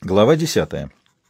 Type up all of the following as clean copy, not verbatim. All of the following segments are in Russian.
Глава 10.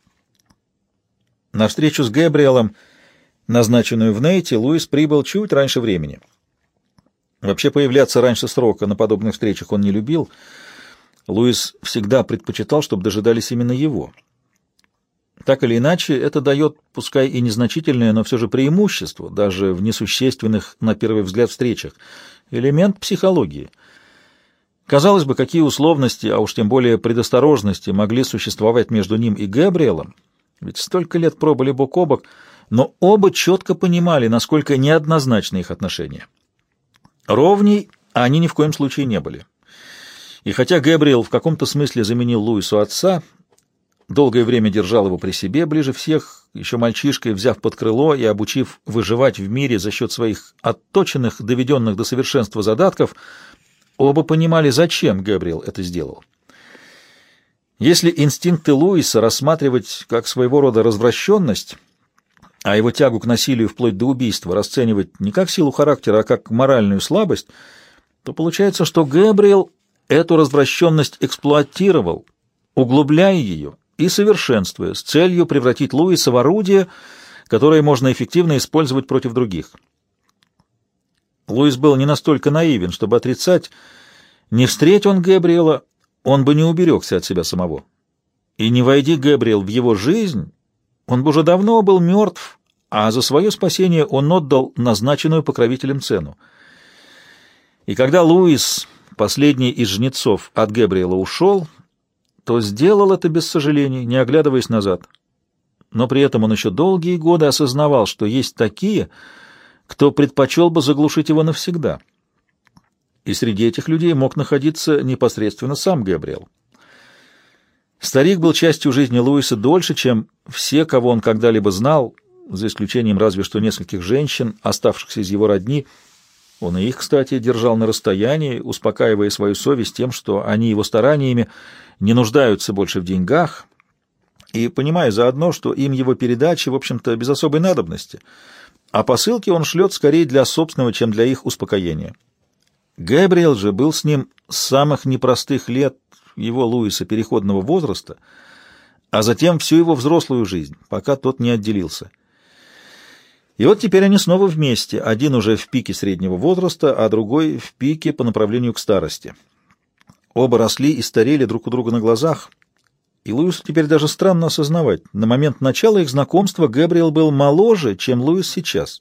На встречу с Гэбриэлом, назначенную в Нейте, Луис прибыл чуть раньше времени. Вообще появляться раньше срока на подобных встречах он не любил. Луис всегда предпочитал, чтобы дожидались именно его. Так или иначе, это дает, пускай и незначительное, но все же преимущество, даже в несущественных, на первый взгляд, встречах. Элемент психологии. Казалось бы, какие условности, а уж тем более предосторожности могли существовать между ним и Гэбриэлом, ведь столько лет пробыли бок о бок, но оба четко понимали, насколько неоднозначны их отношения. Ровней они ни в коем случае не были. И хотя Гэбриэл в каком-то смысле заменил Луису отца, долгое время держал его при себе, ближе всех, еще мальчишкой, взяв под крыло и обучив выживать в мире за счет своих отточенных, доведенных до совершенства задатков, оба понимали, зачем Гэбриэл это сделал. Если инстинкты Луиса рассматривать как своего рода развращенность, а его тягу к насилию вплоть до убийства расценивать не как силу характера, а как моральную слабость, то получается, что Гэбриэл эту развращенность эксплуатировал, углубляя ее и совершенствуя, с целью превратить Луиса в орудие, которое можно эффективно использовать против других. Луис был не настолько наивен, чтобы отрицать, не встреть он Гэбриэла, он бы не уберегся от себя самого. И не войди Гэбриэл в его жизнь, он бы уже давно был мертв, а за свое спасение он отдал назначенную покровителем цену. И когда Луис, последний из жнецов, от Гэбриэла ушел, то сделал это без сожалений, не оглядываясь назад. Но при этом он еще долгие годы осознавал, что есть такие, кто предпочел бы заглушить его навсегда. И среди этих людей мог находиться непосредственно сам Гэбриэл. Старик был частью жизни Луиса дольше, чем все, кого он когда-либо знал, за исключением разве что нескольких женщин, оставшихся из его родни. Он и их, кстати, держал на расстоянии, успокаивая свою совесть тем, что они его стараниями не нуждаются больше в деньгах, и понимая заодно, что им его передачи, в общем-то, без особой надобности, а посылки он шлет скорее для собственного, чем для их успокоения. Гэбриэл же был с ним с самых непростых лет его Луиса переходного возраста, а затем всю его взрослую жизнь, пока тот не отделился. И вот теперь они снова вместе, один уже в пике среднего возраста, а другой в пике по направлению к старости. Оба росли и старели друг у друга на глазах, и Луису теперь даже странно осознавать, на момент начала их знакомства Гэбриэл был моложе, чем Луис сейчас.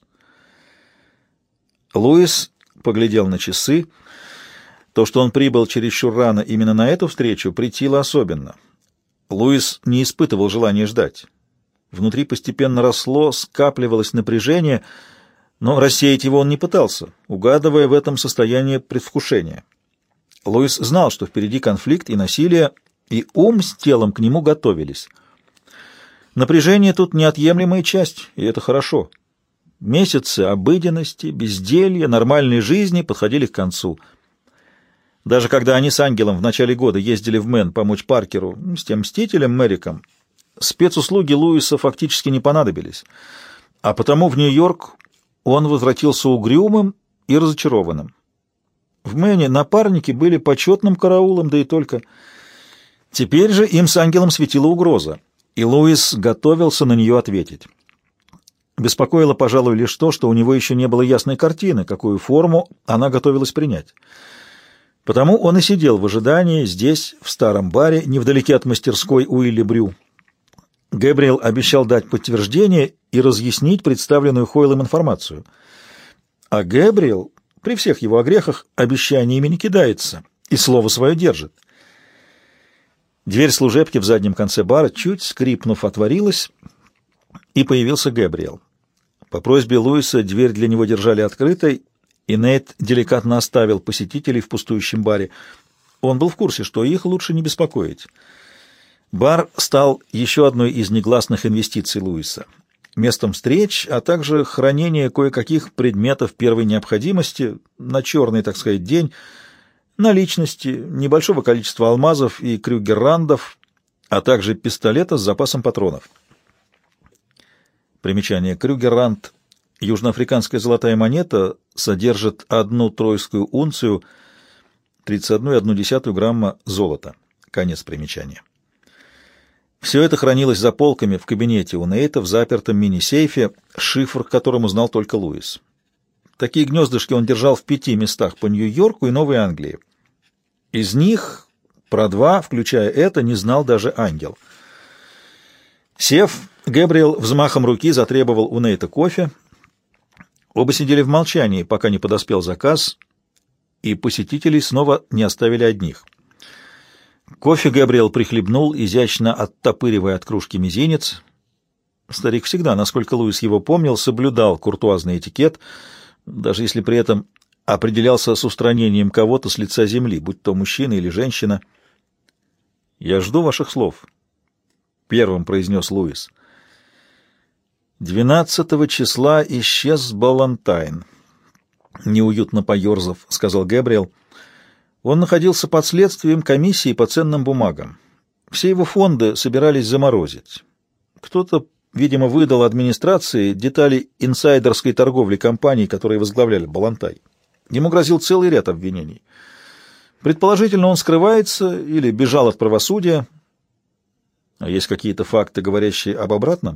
Луис поглядел на часы. То, что он прибыл чересчур рано именно на эту встречу, претило особенно. Луис не испытывал желания ждать. Внутри постепенно росло, скапливалось напряжение, но рассеять его он не пытался, угадывая в этом состояние предвкушения. Луис знал, что впереди конфликт и насилие, и ум с телом к нему готовились. Напряжение тут неотъемлемая часть, и это хорошо. Месяцы обыденности, безделья, нормальной жизни подходили к концу. Даже когда они с Ангелом в начале года ездили в Мэн помочь Паркеру с тем мстителем Мэриком, спецуслуги Луиса фактически не понадобились, а потому в Нью-Йорк он возвратился угрюмым и разочарованным. В Мэне напарники были почетным караулом, да и только. Теперь же им с Ангелом светила угроза, и Луис готовился на нее ответить. Беспокоило, пожалуй, лишь то, что у него еще не было ясной картины, какую форму она готовилась принять. Потому он и сидел в ожидании здесь, в старом баре, невдалеке от мастерской Уилли Брю. Гэбриэл обещал дать подтверждение и разъяснить представленную Хойлом информацию. А Гэбриэл, при всех его огрехах, обещаниями не кидается и слово свое держит. Дверь служебки в заднем конце бара, чуть скрипнув, отворилась, и появился Гэбриэл. По просьбе Луиса дверь для него держали открытой, и Нейт деликатно оставил посетителей в пустующем баре. Он был в курсе, что их лучше не беспокоить. Бар стал еще одной из негласных инвестиций Луиса. Местом встреч, а также хранения кое-каких предметов первой необходимости на черный, так сказать, день, наличности, небольшого количества алмазов и крюгеррандов, а также пистолета с запасом патронов. Примечание. Крюгерранд — южноафриканская золотая монета, содержит 1 тройскую унцию, 31,1 грамма золота. Конец примечания. Все это хранилось за полками в кабинете у Нейта в запертом мини-сейфе, шифр к которому знал только Луис. Такие гнездышки он держал в 5 местах по Нью-Йорку и Новой Англии. Из них про 2, включая это, не знал даже ангел. Сев, Гэбриэл взмахом руки затребовал у Нейта кофе. Оба сидели в молчании, пока не подоспел заказ, и посетителей снова не оставили одних. Кофе Гэбриэл прихлебнул, изящно оттопыривая от кружки мизинец. Старик всегда, насколько Луис его помнил, соблюдал куртуазный этикет, даже если при этом определялся с устранением кого-то с лица земли, будь то мужчина или женщина. «Я жду ваших слов», — первым произнес Луис. 12 числа исчез Балантайн. Неуютно поерзав, сказал Гэбриэл. Он находился под следствием комиссии по ценным бумагам. Все его фонды собирались заморозить. Кто-то, видимо, выдал администрации детали инсайдерской торговли компаний, которые возглавляли Балантай. Ему грозил целый ряд обвинений. Предположительно, он скрывается или бежал от правосудия. А есть какие-то факты, говорящие об обратном?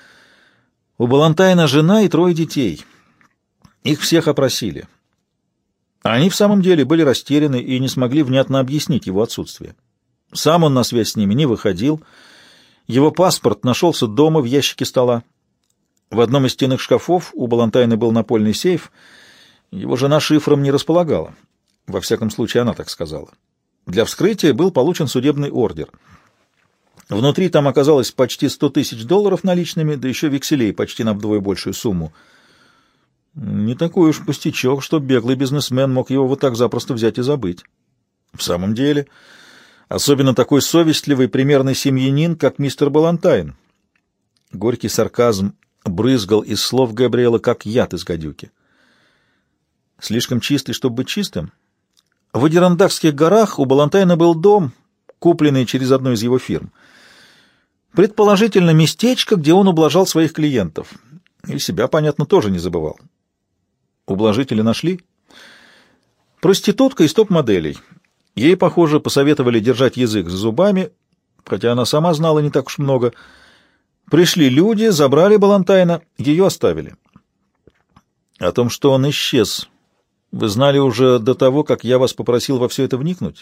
У Балантайна жена и 3 детей. Их всех опросили. Они в самом деле были растеряны и не смогли внятно объяснить его отсутствие. Сам он на связь с ними не выходил. Его паспорт нашелся дома в ящике стола. В одном из стенных шкафов у Балантайна был напольный сейф. Его жена шифром не располагала. Во всяком случае, она так сказала. Для вскрытия был получен судебный ордер. Внутри там оказалось почти $100 000 наличными, да еще векселей почти на вдвое большую сумму. Не такой уж пустячок, что беглый бизнесмен мог его вот так запросто взять и забыть. В самом деле, особенно такой совестливый примерный семьянин, как мистер Балантайн. Горький сарказм брызгал из слов Габриэла, как яд из гадюки. Слишком чистый, чтобы быть чистым? В Адирандакских горах у Балантайна был дом, купленный через одну из его фирм. Предположительно, местечко, где он ублажал своих клиентов. И себя, понятно, тоже не забывал. Ублажителя нашли? Проститутка из топ-моделей. Ей, похоже, посоветовали держать язык за зубами, хотя она сама знала не так уж много. Пришли люди, забрали Балантайна, ее оставили. О том, что он исчез, вы знали уже до того, как я вас попросил во все это вникнуть?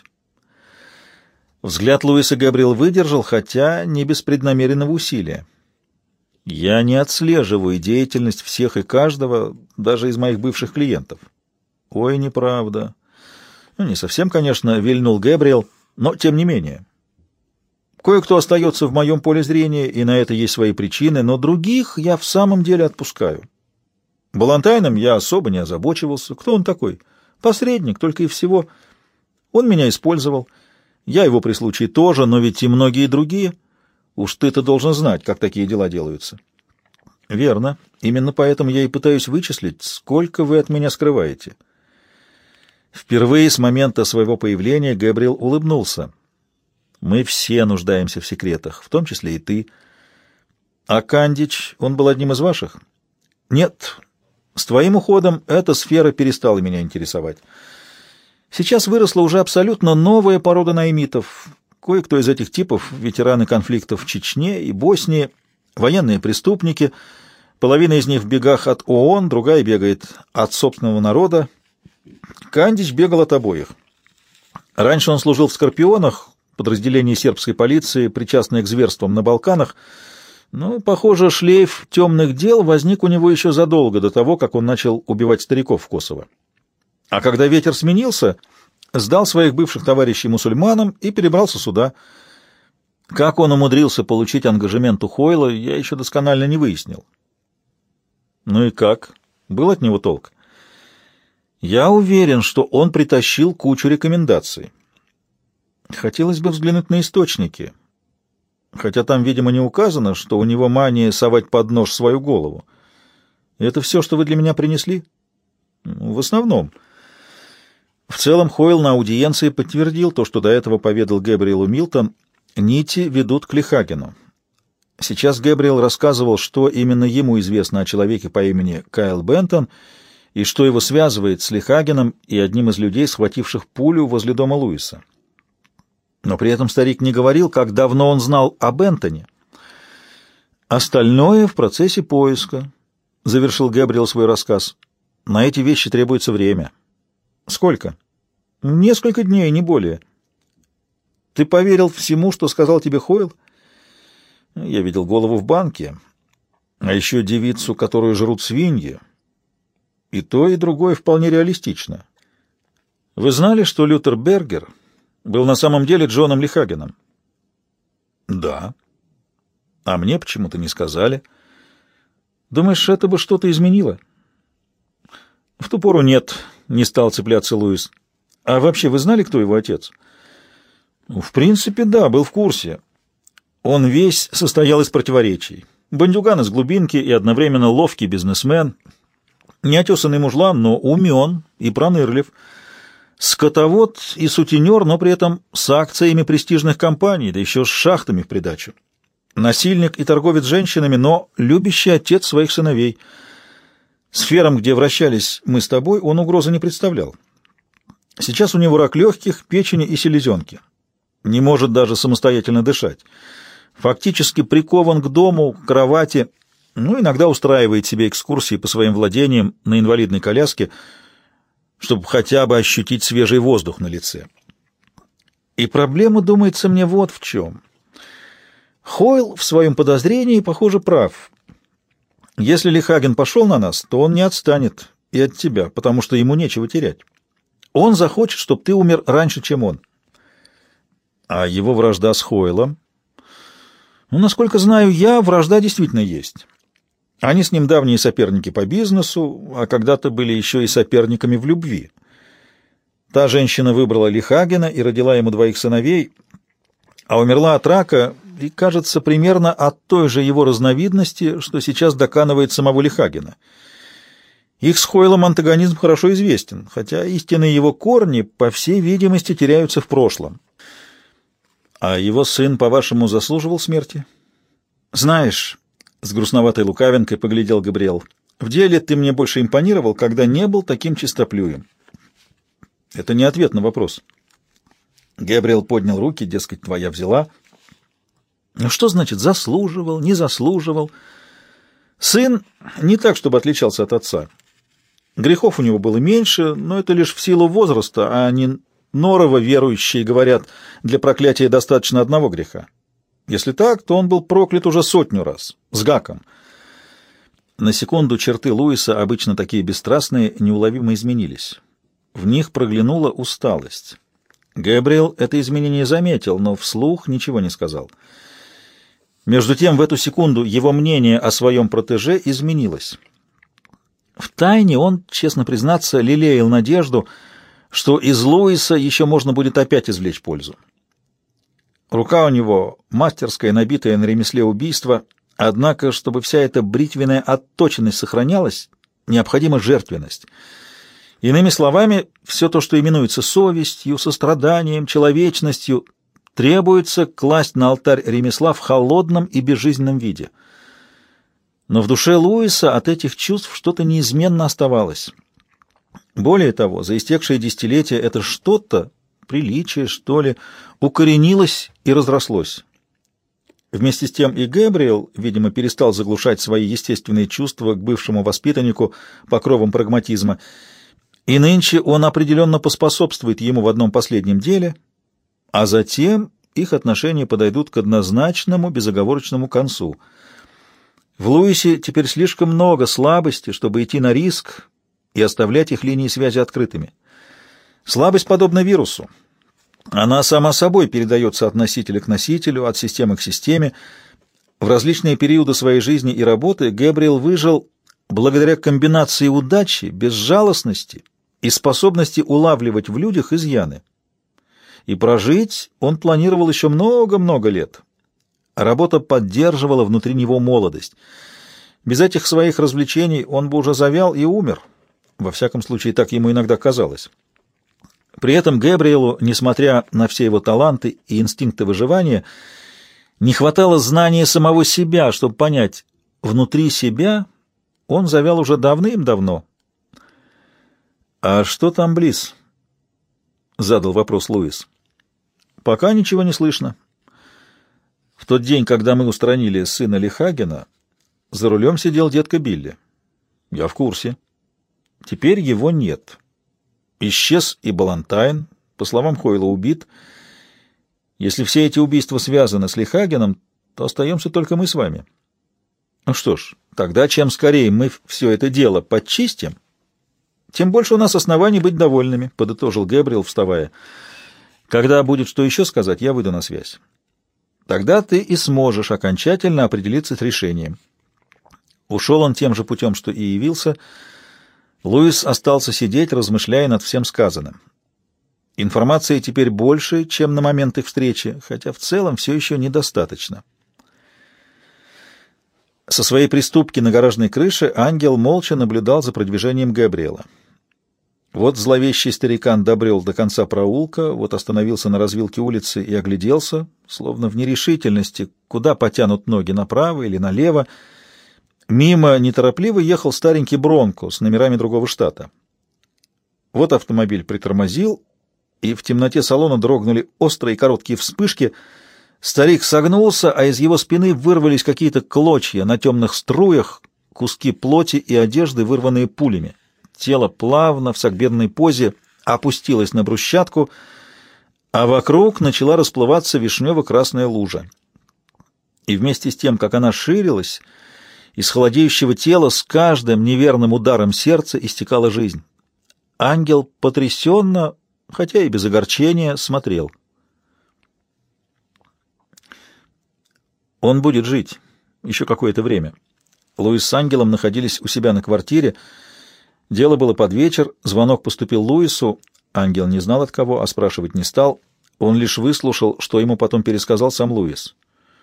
Взгляд Луиса Габриэл выдержал, хотя не без преднамеренного усилия. Я не отслеживаю деятельность всех и каждого, даже из моих бывших клиентов. Ой, неправда. Ну, не совсем, конечно, вильнул Габриэл, но тем не менее. Кое-кто остается в моем поле зрения, и на это есть свои причины, но других я в самом деле отпускаю. Балантайном я особо не озабочивался. Кто он такой? Посредник, только и всего. Он меня использовал. Я его при случае тоже, но ведь и многие другие. Уж ты-то должен знать, как такие дела делаются. Верно. Именно поэтому я и пытаюсь вычислить, сколько вы от меня скрываете. Впервые с момента своего появления Габриэл улыбнулся. Мы все нуждаемся в секретах, в том числе и ты. А Кандич, он был одним из ваших? Нет. С твоим уходом эта сфера перестала меня интересовать. Сейчас выросла уже абсолютно новая порода наймитов. Кое-кто из этих типов — ветераны конфликтов в Чечне и Боснии, военные преступники. Половина из них в бегах от ООН, другая бегает от собственного народа. Кандич бегал от обоих. Раньше он служил в «Скорпионах», подразделении сербской полиции, причастное к зверствам на Балканах, но, похоже, шлейф темных дел возник у него еще задолго до того, как он начал убивать стариков в Косово. А когда ветер сменился, сдал своих бывших товарищей мусульманам и перебрался сюда. Как он умудрился получить ангажемент у Хойла, я еще досконально не выяснил. Ну и как? Был от него толк? Я уверен, что он притащил кучу рекомендаций. Хотелось бы взглянуть на источники, хотя там, видимо, не указано, что у него мания совать под нож свою голову. Это все, что вы для меня принесли? В основном. В целом Хойл на аудиенции подтвердил то, что до этого поведал Габриэлу Милтон. Нити ведут к Лихагену. Сейчас Габриэл рассказывал, что именно ему известно о человеке по имени Кайл Бентон и что его связывает с Лихагеном и одним из людей, схвативших пулю возле дома Луиса. Но при этом старик не говорил, как давно он знал об Энтони. «Остальное в процессе поиска», — завершил Гэбриэл свой рассказ. «На эти вещи требуется время». «Сколько?» «Несколько дней, не более». «Ты поверил всему, что сказал тебе Хойл?» «Я видел голову в банке, а еще девицу, которую жрут свиньи. И то, и другое вполне реалистично. Вы знали, что Лютер Бергер был на самом деле Джоном Лихагеном?» «Да». «А мне почему-то не сказали». «Думаешь, это бы что-то изменило?» «В ту пору нет», — не стал цепляться Луис. «А вообще вы знали, кто его отец?» «В принципе, да, был в курсе. Он весь состоял из противоречий. Бандюган из глубинки и одновременно ловкий бизнесмен, неотесанный мужлан, но умен и пронырлив, скотовод и сутенер, но при этом с акциями престижных компаний, да еще с шахтами в придачу. Насильник и торговец женщинами, но любящий отец своих сыновей. Сферам, где вращались мы с тобой, он угрозы не представлял. Сейчас у него рак легких, печени и селезенки. Не может даже самостоятельно дышать. Фактически прикован к дому, к кровати, но иногда устраивает себе экскурсии по своим владениям на инвалидной коляске, чтобы хотя бы ощутить свежий воздух на лице. И проблема, думается мне, вот в чем. Хойл в своем подозрении, похоже, прав. Если Лихаген пошел на нас, то он не отстанет и от тебя, потому что ему нечего терять. Он захочет, чтобы ты умер раньше, чем он. А его вражда с Хойлом? Ну, насколько знаю я, вражда действительно есть. Они с ним давние соперники по бизнесу, а когда-то были еще и соперниками в любви. Та женщина выбрала Лихагена и родила ему 2 сыновей, а умерла от рака, и, кажется, примерно от той же его разновидности, что сейчас доканывает самого Лихагена. Их с Хойлом антагонизм хорошо известен, хотя истинные его корни, по всей видимости, теряются в прошлом. А его сын, по-вашему, заслуживал смерти? Знаешь, с грустноватой лукавинкой поглядел Габриэл, в деле ты мне больше импонировал, когда не был таким чистоплюем. Это не ответ на вопрос. Габриэл поднял руки, дескать, твоя взяла. Ну что значит заслуживал, не заслуживал? Сын не так, чтобы отличался от отца. Грехов у него было меньше, но это лишь в силу возраста, а не норово верующие говорят, для проклятия достаточно 1 греха. Если так, то он был проклят уже 100 раз, с гаком. На секунду черты Луиса, обычно такие бесстрастные, неуловимо изменились. В них проглянула усталость. Гэбриэл это изменение заметил, но вслух ничего не сказал. Между тем, в эту секунду его мнение о своем протеже изменилось. Втайне он, честно признаться, лелеял надежду, что из Луиса еще можно будет опять извлечь пользу. Рука у него мастерская, набитая на ремесле убийства, однако, чтобы вся эта бритвенная отточенность сохранялась, необходима жертвенность. Иными словами, все то, что именуется совестью, состраданием, человечностью, требуется класть на алтарь ремесла в холодном и безжизненном виде. Но в душе Луиса от этих чувств что-то неизменно оставалось. Более того, за истекшие десятилетия это что-то, приличие, что ли, укоренилось и разрослось. Вместе с тем и Гэбриэл, видимо, перестал заглушать свои естественные чувства к бывшему воспитаннику покровом прагматизма, и нынче он определенно поспособствует ему в одном последнем деле, а затем их отношения подойдут к однозначному безоговорочному концу. В Луисе теперь слишком много слабости, чтобы идти на риск и оставлять их линии связи открытыми. Слабость подобна вирусу. Она сама собой передается от носителя к носителю, от системы к системе. В различные периоды своей жизни и работы Гэбриэл выжил благодаря комбинации удачи, безжалостности и способности улавливать в людях изъяны. И прожить он планировал еще много-много лет. Работа поддерживала внутри него молодость. Без этих своих развлечений он бы уже завял и умер. Во всяком случае, так ему иногда казалось. При этом Гэбриэлу, несмотря на все его таланты и инстинкты выживания, не хватало знания самого себя, чтобы понять, внутри себя он завял уже давным-давно. «А что там близ?» — задал вопрос Луис. Пока ничего не слышно. В тот день, когда мы устранили сына Лихагена, за рулем сидел детка Билли. Я в курсе. Теперь его нет. Исчез и Балантайн, по словам Хойла, убит. Если все эти убийства связаны с Лихагеном, то остаемся только мы с вами. Ну что ж, тогда чем скорее мы все это дело подчистим, тем больше у нас оснований быть довольными, — подытожил Гэбриэл, вставая. Когда будет что еще сказать, я выйду на связь. Тогда ты и сможешь окончательно определиться с решением. Ушел он тем же путем, что и явился. Луис остался сидеть, размышляя над всем сказанным. Информации теперь больше, чем на момент их встречи, хотя в целом все еще недостаточно. Со своей приступки на гаражной крыше ангел молча наблюдал за продвижением Гэбриэла. Вот зловещий старикан добрел до конца проулка, вот остановился на развилке улицы и огляделся, словно в нерешительности, куда потянут ноги, направо или налево. Мимо неторопливо ехал старенький Бронко с номерами другого штата. Вот автомобиль притормозил, и в темноте салона дрогнули острые короткие вспышки. Старик согнулся, а из его спины вырвались какие-то клочья на темных струях, куски плоти и одежды, вырванные пулями. Тело плавно в согбенной позе опустилось на брусчатку, а вокруг начала расплываться вишнево-красная лужа. И вместе с тем, как она ширилась, из холодеющего тела с каждым неверным ударом сердца истекала жизнь. Ангел потрясенно, хотя и без огорчения, смотрел. Он будет жить еще какое-то время. Луис с ангелом находились у себя на квартире. Дело было под вечер, звонок поступил Луису, ангел не знал от кого, а спрашивать не стал, он лишь выслушал, что ему потом пересказал сам Луис.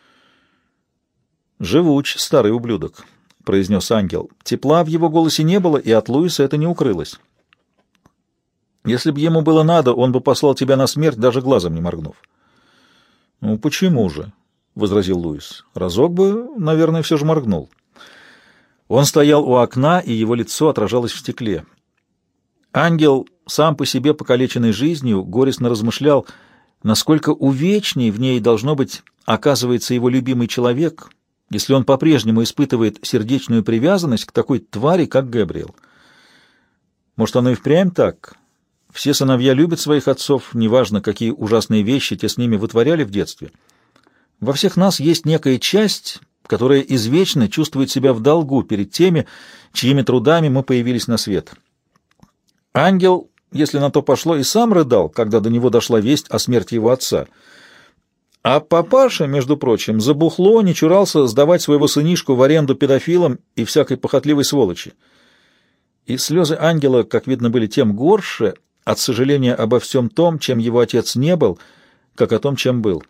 «Живуч, старый ублюдок», — произнес ангел. Тепла в его голосе не было, и от Луиса это не укрылось. «Если бы ему было надо, он бы послал тебя на смерть, даже глазом не моргнув». «Ну, почему же?» — возразил Луис. «Разок бы, наверное, все же моргнул». Он стоял у окна, и его лицо отражалось в стекле. Ангел, сам по себе покалеченный жизнью, горестно размышлял, насколько увечней в ней, должно быть, оказывается его любимый человек, если он по-прежнему испытывает сердечную привязанность к такой твари, как Гэбриэл. Может, оно и впрямь так? Все сыновья любят своих отцов, неважно, какие ужасные вещи те с ними вытворяли в детстве. Во всех нас есть некая часть, которая извечно чувствует себя в долгу перед теми, чьими трудами мы появились на свет. Ангел, если на то пошло, и сам рыдал, когда до него дошла весть о смерти его отца. А папаша, между прочим, за бухло не чурался сдавать своего сынишку в аренду педофилам и всякой похотливой сволочи. И слезы ангела, как видно, были тем горше от сожаления обо всем том, чем его отец не был, как о том, чем был.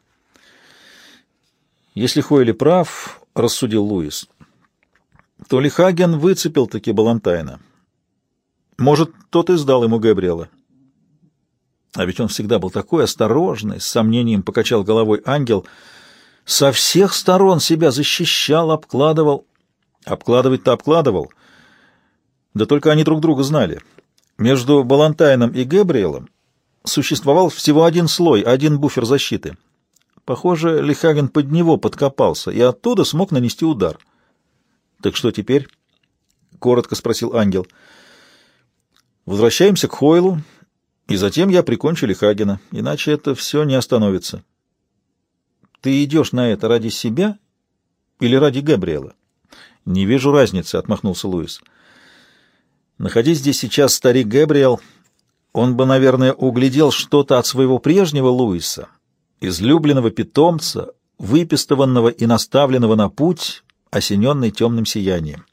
Если Хойли прав, — рассудил Луис, — то Лихаген выцепил-таки Балантайна. Может, тот и сдал ему Гэбриэла. А ведь он всегда был такой осторожный, с сомнением покачал головой ангел. Со всех сторон себя защищал, обкладывал. Обкладывать-то обкладывал. Да только они друг друга знали. Между Балантайном и Гэбриэлом существовал всего один слой, один буфер защиты. Похоже, Лихаген под него подкопался и оттуда смог нанести удар. «Так что теперь?» — коротко спросил ангел. «Возвращаемся к Хойлу, и затем я прикончу Лихагена, иначе это все не остановится». «Ты идешь на это ради себя или ради Гэбриэла?» «Не вижу разницы», — отмахнулся Луис. «Находись здесь сейчас старик Гэбриэл, он бы, наверное, углядел что-то от своего прежнего Луиса, излюбленного питомца, выпистованного и наставленного на путь, осененный темным сиянием».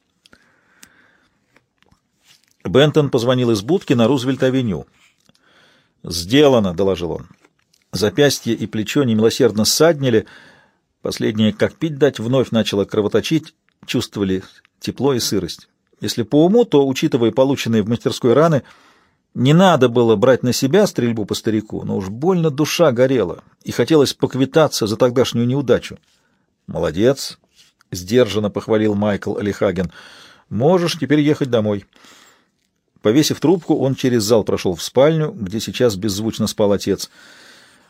Бентон позвонил из будки на Рузвельт-авеню. «Сделано», — доложил он. Запястье и плечо немилосердно ссаднили, последнее, как пить дать, вновь начало кровоточить, чувствовали тепло и сырость. Если по уму, то, учитывая полученные в мастерской раны, не надо было брать на себя стрельбу по старику, но уж больно душа горела, и хотелось поквитаться за тогдашнюю неудачу. «Молодец», — сдержанно похвалил Майкл Лихаген. «Можешь теперь ехать домой». Повесив трубку, он через зал прошел в спальню, где сейчас беззвучно спал отец.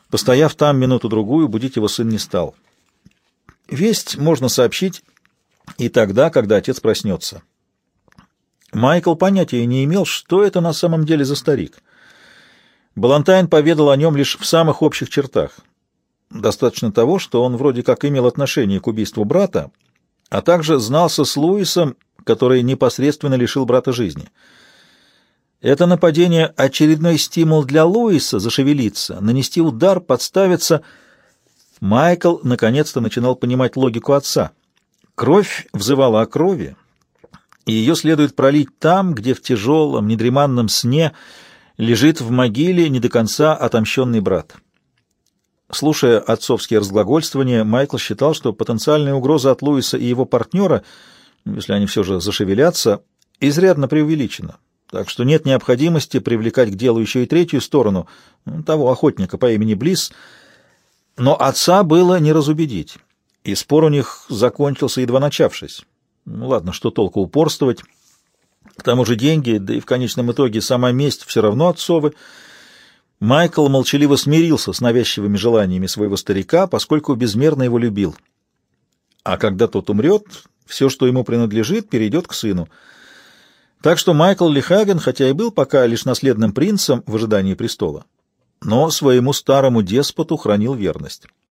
Постояв там минуту-другую, будить его сын не стал. Весть можно сообщить и тогда, когда отец проснется. Майкл понятия не имел, что это на самом деле за старик. Балантайн поведал о нем лишь в самых общих чертах. Достаточно того, что он вроде как имел отношение к убийству брата, а также знался с Луисом, который непосредственно лишил брата жизни. Это нападение — очередной стимул для Луиса зашевелиться, нанести удар, подставиться. Майкл наконец-то начинал понимать логику отца. Кровь взывала о крови, и ее следует пролить там, где в тяжелом, недреманном сне лежит в могиле не до конца отомщенный брат. Слушая отцовские разглагольствования, Майкл считал, что потенциальная угроза от Луиса и его партнера, если они все же зашевелятся, изрядно преувеличена, так что нет необходимости привлекать к делу еще и третью сторону, того охотника по имени Блисс, но отца было не разубедить, и спор у них закончился, едва начавшись. Ладно, что толку упорствовать, к тому же деньги, да и в конечном итоге сама месть все равно отцовы. Майкл молчаливо смирился с навязчивыми желаниями своего старика, поскольку безмерно его любил. А когда тот умрет, все, что ему принадлежит, перейдет к сыну. Так что Майкл Лихаген, хотя и был пока лишь наследным принцем в ожидании престола, но своему старому деспоту хранил верность.